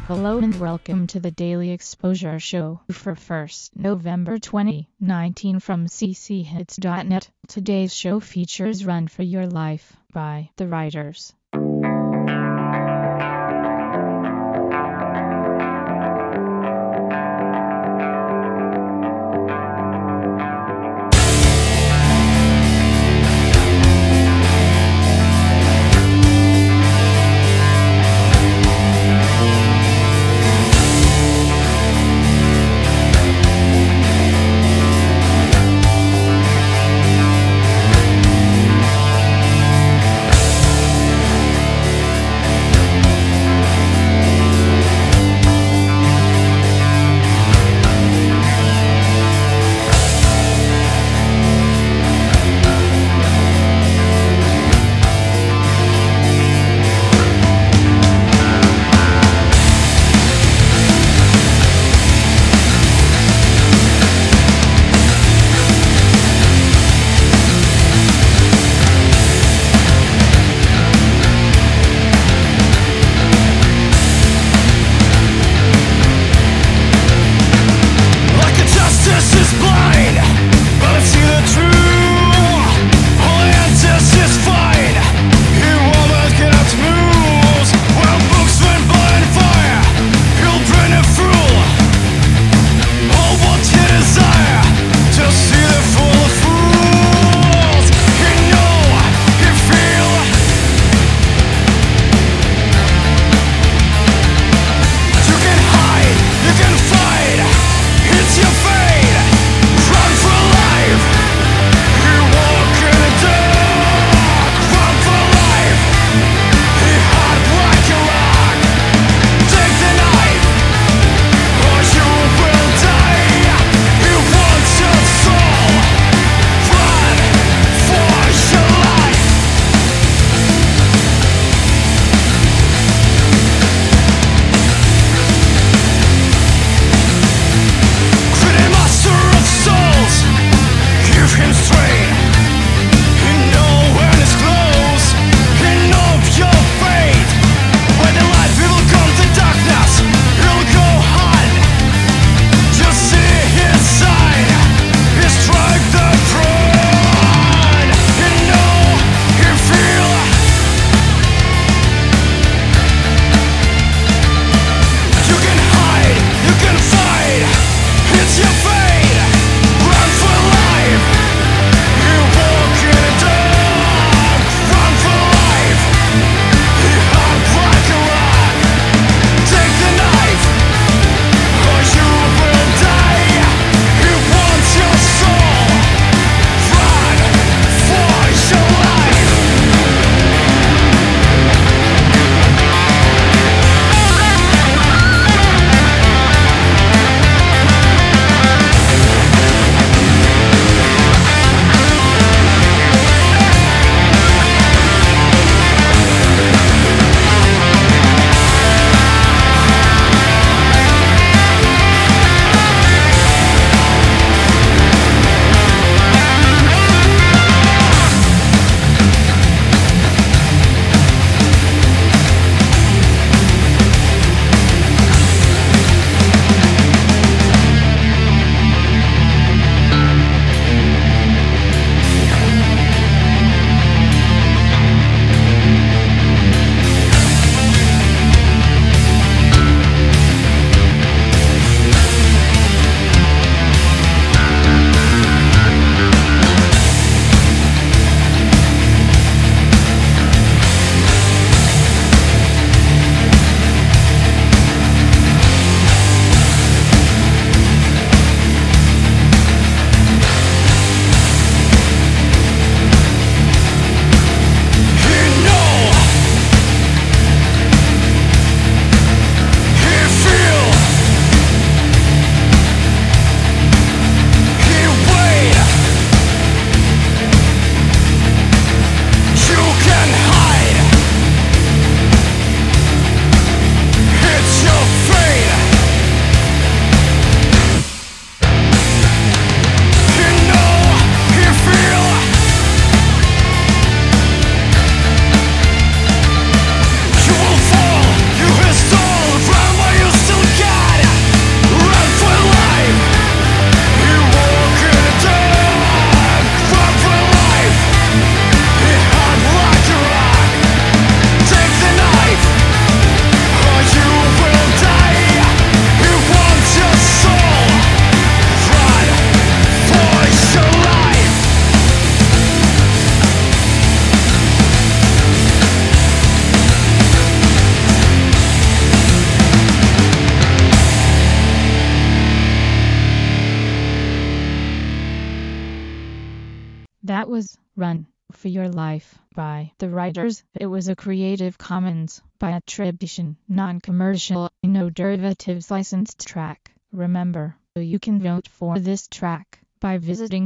Hello and welcome to the Daily Exposure Show for 1st November 2019 from cchits.net. Today's show features Run for Your Life by The Writers. Run for Your Life by the writers. It was a Creative Commons by attribution, non-commercial, no derivatives licensed track. Remember, you can vote for this track by visiting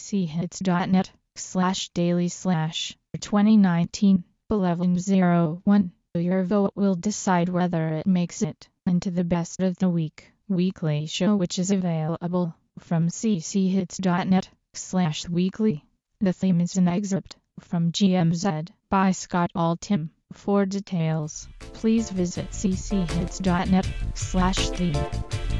cchits.net/daily/2019 1101. Your vote will decide whether it makes it into the Best of the Week weekly show, which is available from cchits.net/weekly. The theme is an excerpt from GMZ by Scott Altham. For details, please visit cchits.net/theme.